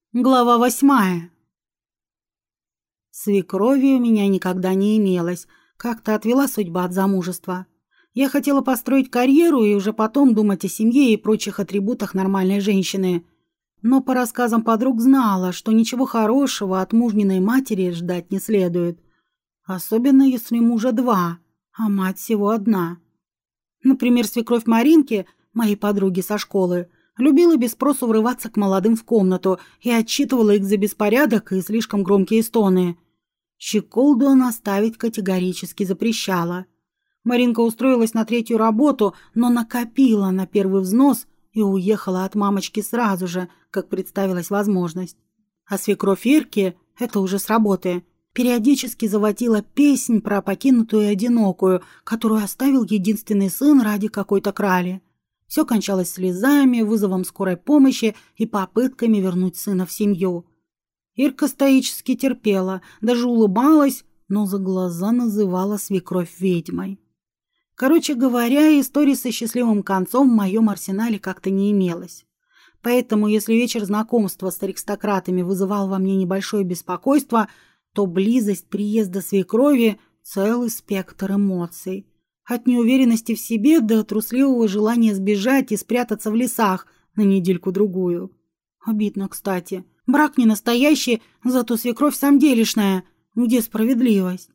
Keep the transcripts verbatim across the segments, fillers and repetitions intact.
Глава восьмая. Свекрови у меня никогда не имелось. Как-то отвела судьба от замужества. Я хотела построить карьеру и уже потом думать о семье и прочих атрибутах нормальной женщины. Но по рассказам подруг знала, что ничего хорошего от мужниной матери ждать не следует. Особенно если мужа два, а мать всего одна. Например, свекровь Маринки, моей подруги со школы, любила без спросу врываться к молодым в комнату и отчитывала их за беспорядок и слишком громкие стоны. Щеколду она ставить категорически запрещала. Маринка устроилась на третью работу, но накопила на первый взнос и уехала от мамочки сразу же, как представилась возможность. А свекровь Ирки, это уже с работы, периодически заводила песнь про покинутую и одинокую, которую оставил единственный сын ради какой-то крали. Все кончалось слезами, вызовом скорой помощи и попытками вернуть сына в семью. Ирка стоически терпела, даже улыбалась, но за глаза называла свекровь ведьмой. Короче говоря, истории со счастливым концом в моем арсенале как-то не имелось. Поэтому, если вечер знакомства с аристократами вызывал во мне небольшое беспокойство, то близость приезда свекрови – целый спектр эмоций. От неуверенности в себе до трусливого желания сбежать и спрятаться в лесах на недельку-другую. Обидно, кстати. Брак не настоящий, зато свекровь самделишная. Где справедливость?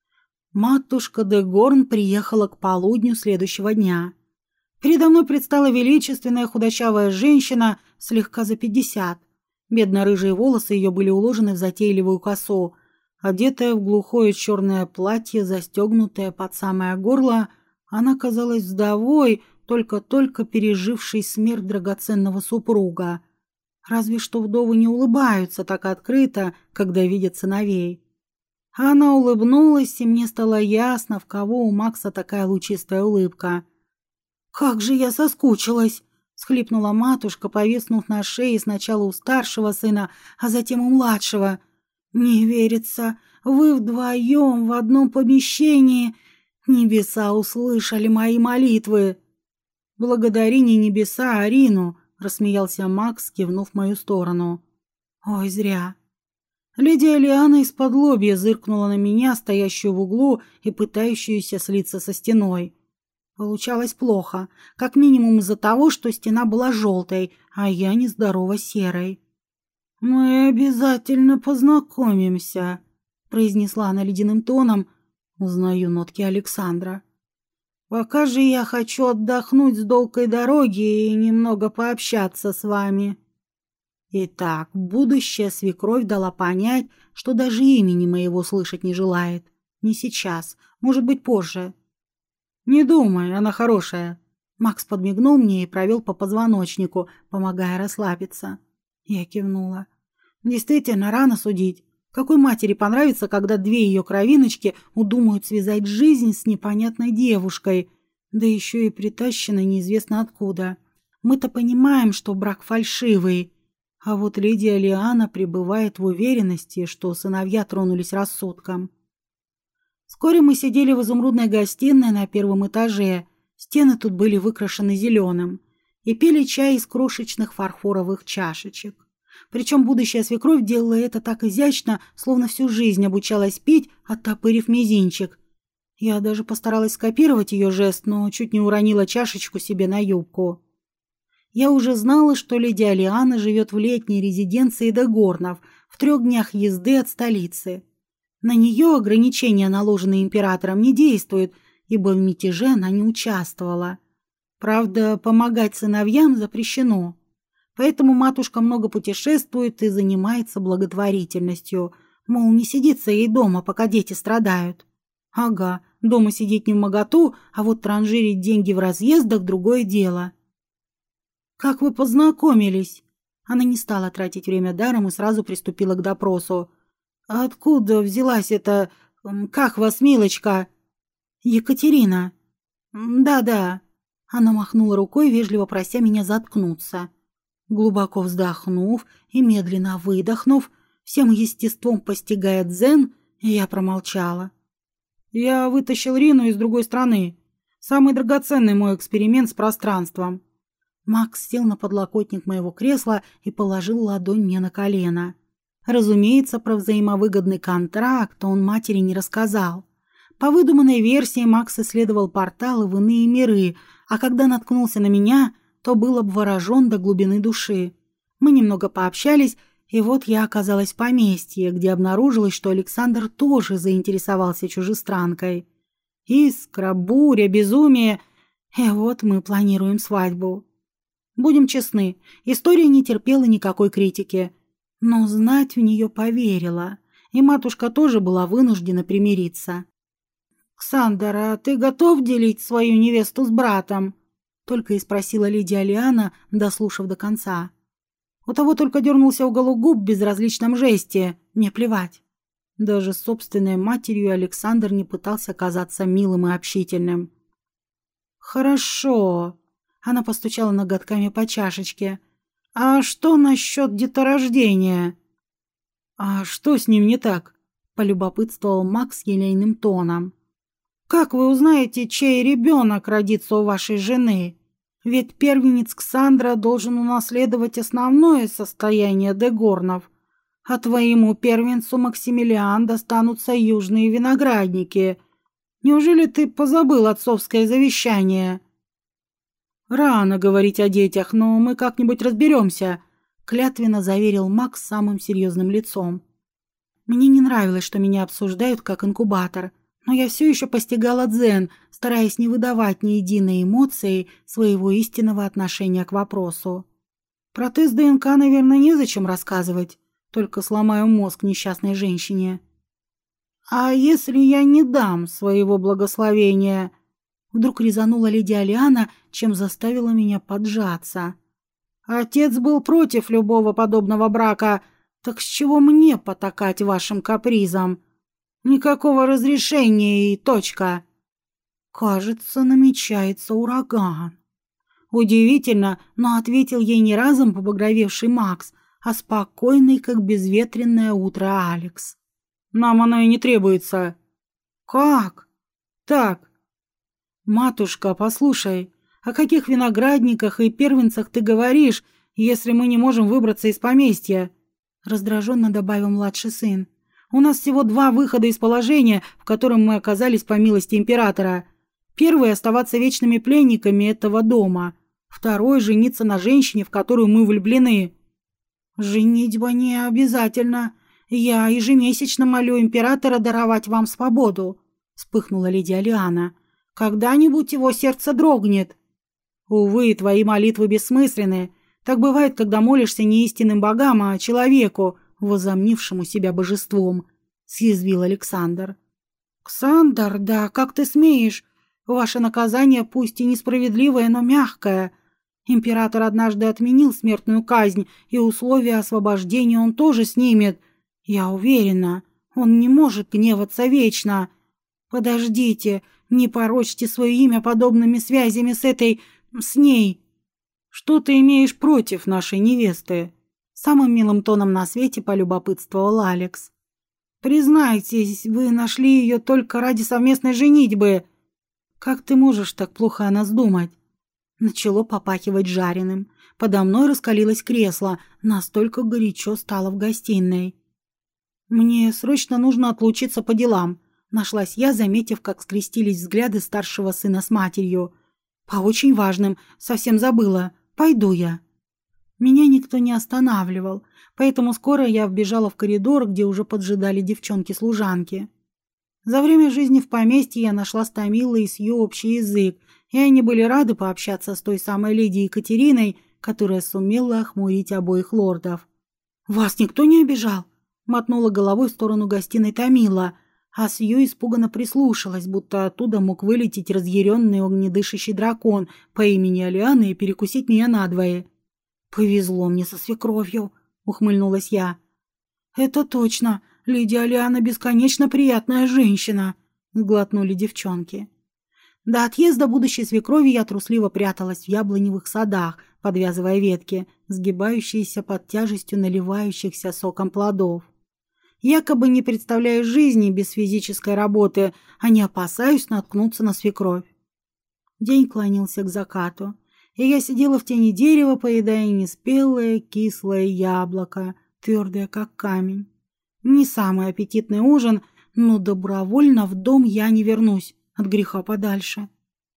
Матушка де Горн приехала к полудню следующего дня. Передо мной предстала величественная худощавая женщина, слегка за пятьдесят. Бедно-рыжие волосы ее были уложены в затейливую косу. Одетая в глухое черное платье, застегнутое под самое горло, она казалась вдовой, только-только пережившей смерть драгоценного супруга. Разве что вдовы не улыбаются так открыто, когда видят сыновей. Она улыбнулась, и мне стало ясно, в кого у Макса такая лучистая улыбка. «Как же я соскучилась!» — всхлипнула матушка, повиснув на шее сначала у старшего сына, а затем у младшего. «Не верится, вы вдвоем в одном помещении. Небеса услышали мои молитвы». «Благодари не небеса, а Арину», — рассмеялся Макс, кивнув в мою сторону. «Ой, зря». Леди Алиана из-под лобья зыркнула на меня, стоящую в углу и пытающуюся слиться со стеной. Получалось плохо, как минимум из-за того, что стена была желтой, а я нездорово серой. «Мы обязательно познакомимся», — произнесла она ледяным тоном. Узнаю нотки Александра. «Пока же я хочу отдохнуть с долгой дороги и немного пообщаться с вами». Итак, будущая свекровь дала понять, что даже имени моего слышать не желает. Не сейчас, может быть, позже. «Не думай, она хорошая». Макс подмигнул мне и провел по позвоночнику, помогая расслабиться. Я кивнула. Действительно, рано судить. Какой матери понравится, когда две ее кровиночки удумают связать жизнь с непонятной девушкой, да еще и притащенной неизвестно откуда. Мы-то понимаем, что брак фальшивый, а вот леди Алиана пребывает в уверенности, что сыновья тронулись рассудком. Вскоре мы сидели в изумрудной гостиной на первом этаже, стены тут были выкрашены зеленым, и пили чай из крошечных фарфоровых чашечек. Причем будущая свекровь делала это так изящно, словно всю жизнь обучалась пить, оттопырив мизинчик. Я даже постаралась скопировать ее жест, но чуть не уронила чашечку себе на юбку. Я уже знала, что леди Алиана живет в летней резиденции де Горнов, в трех днях езды от столицы. На нее ограничения, наложенные императором, не действуют, ибо в мятеже она не участвовала. Правда, помогать сыновьям запрещено. Поэтому матушка много путешествует и занимается благотворительностью. Мол, не сидится ей дома, пока дети страдают. Ага, дома сидеть не вмоготу, а вот транжирить деньги в разъездах – другое дело. «Как вы познакомились?» Она не стала тратить время даром и сразу приступила к допросу. «Откуда взялась эта... Как вас, милочка?» «Екатерина». «Да-да». Она махнула рукой, вежливо прося меня заткнуться. Глубоко вздохнув и медленно выдохнув, всем естеством постигая дзен, я промолчала. «Я вытащил Рину из другой страны. Самый драгоценный мой эксперимент с пространством. Макс сел на подлокотник моего кресла и положил ладонь мне на колено. Разумеется, про взаимовыгодный контракт он матери не рассказал. По выдуманной версии, Макс исследовал порталы в иные миры, а когда наткнулся на меня, то был обворожен до глубины души. Мы немного пообщались, и вот я оказалась в поместье, где обнаружилось, что Александр тоже заинтересовался чужестранкой. Искра, буря, безумие, и вот мы планируем свадьбу. Будем честны, история не терпела никакой критики, но знать в нее поверила, и матушка тоже была вынуждена примириться. «Ксандр, а ты готов делить свою невесту с братом?» Только и спросила леди Алиана, дослушав до конца. У того только дернулся уголок губ в безразличном жесте. Мне плевать. Даже с собственной матерью Александр не пытался казаться милым и общительным. «Хорошо», — она постучала ноготками по чашечке. «А что насчет деторождения?» «А что с ним не так?» — полюбопытствовал Макс елейным тоном. «Как вы узнаете, чей ребенок родится у вашей жены? Ведь первенец Ксандра должен унаследовать основное состояние Дегорнов, а твоему первенцу Максимилиан достанутся южные виноградники. Неужели ты позабыл отцовское завещание?» «Рано говорить о детях, но мы как-нибудь разберемся», — клятвенно заверил Макс самым серьезным лицом. Мне не нравилось, что меня обсуждают как инкубатор, но я все еще постигала дзен, стараясь не выдавать ни единой эмоции своего истинного отношения к вопросу. Про тест ДНК, наверное, незачем рассказывать, только сломаю мозг несчастной женщине. «А если я не дам своего благословения?» Вдруг резанула леди Алиана, чем заставила меня поджаться. «Отец был против любого подобного брака, так с чего мне потакать вашим капризам? Никакого разрешения и точка». Кажется, намечается ураган. Удивительно, но ответил ей не разом побагровевший Макс, а спокойный, как безветренное утро, Алекс. «Нам оно и не требуется». «Как?» «Так». «Матушка, послушай, о каких виноградниках и первенцах ты говоришь, если мы не можем выбраться из поместья?» Раздраженно добавил младший сын. «У нас всего два выхода из положения, в котором мы оказались по милости императора. Первый — оставаться вечными пленниками этого дома. Второй — жениться на женщине, в которую мы влюблены». «Женитьба не обязательно. Я ежемесячно молю императора даровать вам свободу», — вспыхнула леди Алиана. «Когда-нибудь его сердце дрогнет». «Увы, твои молитвы бессмысленны. Так бывает, когда молишься не истинным богам, а человеку, возомнившему себя божеством», — съязвил Александр. «Ксандр, да как ты смеешь? Ваше наказание пусть и несправедливое, но мягкое. Император однажды отменил смертную казнь, и условия освобождения он тоже снимет. Я уверена, он не может гневаться вечно. Подождите, не порочьте свое имя подобными связями с этой... с ней». «Что ты имеешь против нашей невесты?» Самым милым тоном на свете полюбопытствовал Алекс. «Признайтесь, вы нашли ее только ради совместной женитьбы. Как ты можешь так плохо о нас думать?» Начало попахивать жареным. Подо мной раскалилось кресло, настолько горячо стало в гостиной. «Мне срочно нужно отлучиться по делам», — нашлась я, заметив, как скрестились взгляды старшего сына с матерью. «По очень важным, совсем забыла. Пойду я». Меня никто не останавливал, поэтому скоро я вбежала в коридор, где уже поджидали девчонки-служанки. За время жизни в поместье я нашла с Томилой и Сью общий язык, и они были рады пообщаться с той самой леди Екатериной, которая сумела охмурить обоих лордов. «Вас никто не обижал?» — мотнула головой в сторону гостиной Томила, а Сью испуганно прислушалась, будто оттуда мог вылететь разъяренный огнедышащий дракон по имени Алиана и перекусить меня надвое. «Повезло мне со свекровью», — ухмыльнулась я. «Это точно, леди Алиана бесконечно приятная женщина», — сглотнули девчонки. До отъезда будущей свекрови я трусливо пряталась в яблоневых садах, подвязывая ветки, сгибающиеся под тяжестью наливающихся соком плодов. Якобы не представляю жизни без физической работы, а не опасаюсь наткнуться на свекровь. День клонился к закату, и я сидела в тени дерева, поедая неспелое кислое яблоко, твердое как камень. Не самый аппетитный ужин, но добровольно в дом я не вернусь, от греха подальше.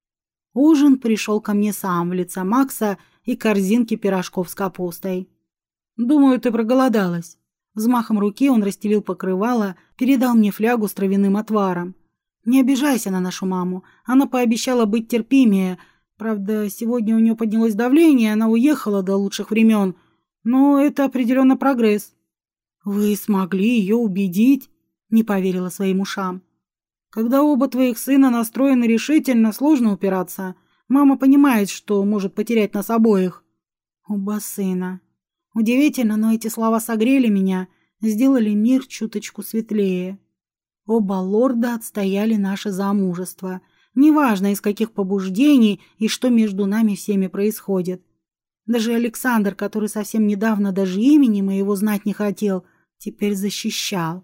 Ужин пришел ко мне сам в лице Макса и корзинки пирожков с капустой. «Думаю, ты проголодалась». Взмахом руки он расстелил покрывало, передал мне флягу с травяным отваром. «Не обижайся на нашу маму. Она пообещала быть терпимее. Правда, сегодня у нее поднялось давление, она уехала до лучших времен. Но это определенно прогресс». «Вы смогли ее убедить?» — не поверила своим ушам. «Когда оба твоих сына настроены решительно, сложно упираться. Мама понимает, что может потерять нас обоих». «Оба сына». Удивительно, но эти слова согрели меня, сделали мир чуточку светлее. Оба лорда отстояли наше замужество. Неважно, из каких побуждений и что между нами всеми происходит. Даже Александр, который совсем недавно даже имени моего знать не хотел, теперь защищал.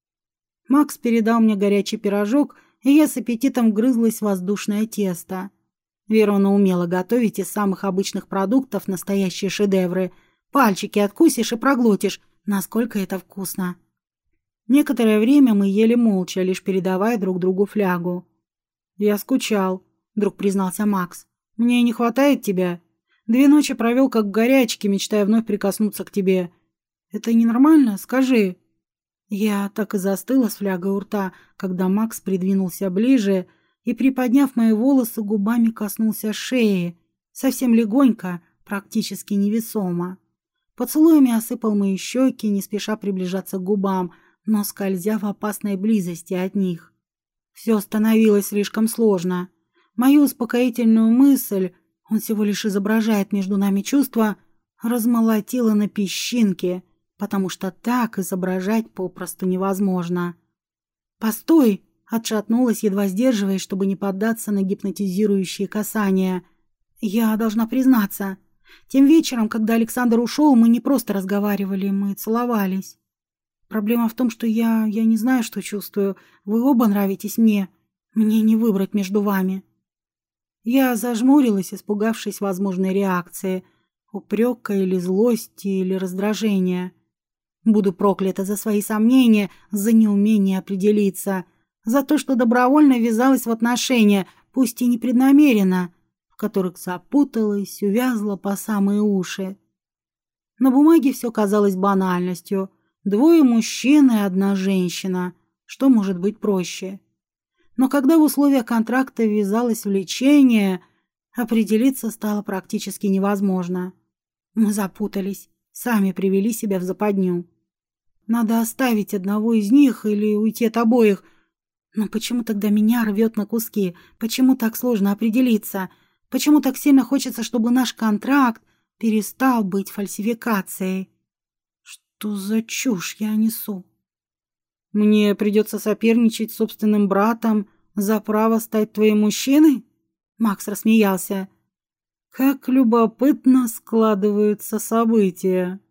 Макс передал мне горячий пирожок, и я с аппетитом вгрызлась в воздушное тесто. Верона умела готовить из самых обычных продуктов настоящие шедевры. Пальчики откусишь и проглотишь, насколько это вкусно. Некоторое время мы ели молча, лишь передавая друг другу флягу. «Я скучал», — вдруг признался Макс. «Мне не хватает тебя. Две ночи провел как в горячке, мечтая вновь прикоснуться к тебе. Это ненормально? Скажи». Я так и застыла с флягой у рта, когда Макс придвинулся ближе и, приподняв мои волосы, губами коснулся шеи, совсем легонько, практически невесомо. Поцелуями осыпал мои щеки, не спеша приближаться к губам, но скользя в опасной близости от них. Все становилось слишком сложно. Мою успокоительную мысль, он всего лишь изображает между нами чувства, размолотила на песчинки, потому что так изображать попросту невозможно. «Постой!» — отшатнулась, едва сдерживаясь, чтобы не поддаться на гипнотизирующие касания. «Я должна признаться, тем вечером, когда Александр ушел, мы не просто разговаривали, мы целовались. Проблема в том, что я... я не знаю, что чувствую. Вы оба нравитесь мне. Мне не выбрать между вами». Я зажмурилась, испугавшись возможной реакции, упрека или злости, или раздражения. Буду проклята за свои сомнения, за неумение определиться, за то, что добровольно ввязалась в отношения, пусть и непреднамеренно, в которых запуталась, увязла по самые уши. На бумаге все казалось банальностью. Двое мужчин и одна женщина. Что может быть проще? Но когда в условия контракта ввязалось влечение, определиться стало практически невозможно. Мы запутались, сами привели себя в западню. Надо оставить одного из них или уйти от обоих. Но почему тогда меня рвет на куски? Почему так сложно определиться? Почему так сильно хочется, чтобы наш контракт перестал быть фальсификацией? Что за чушь я несу? Мне придется соперничать с собственным братом за право стать твоим мужчиной? Макс рассмеялся. Как любопытно складываются события.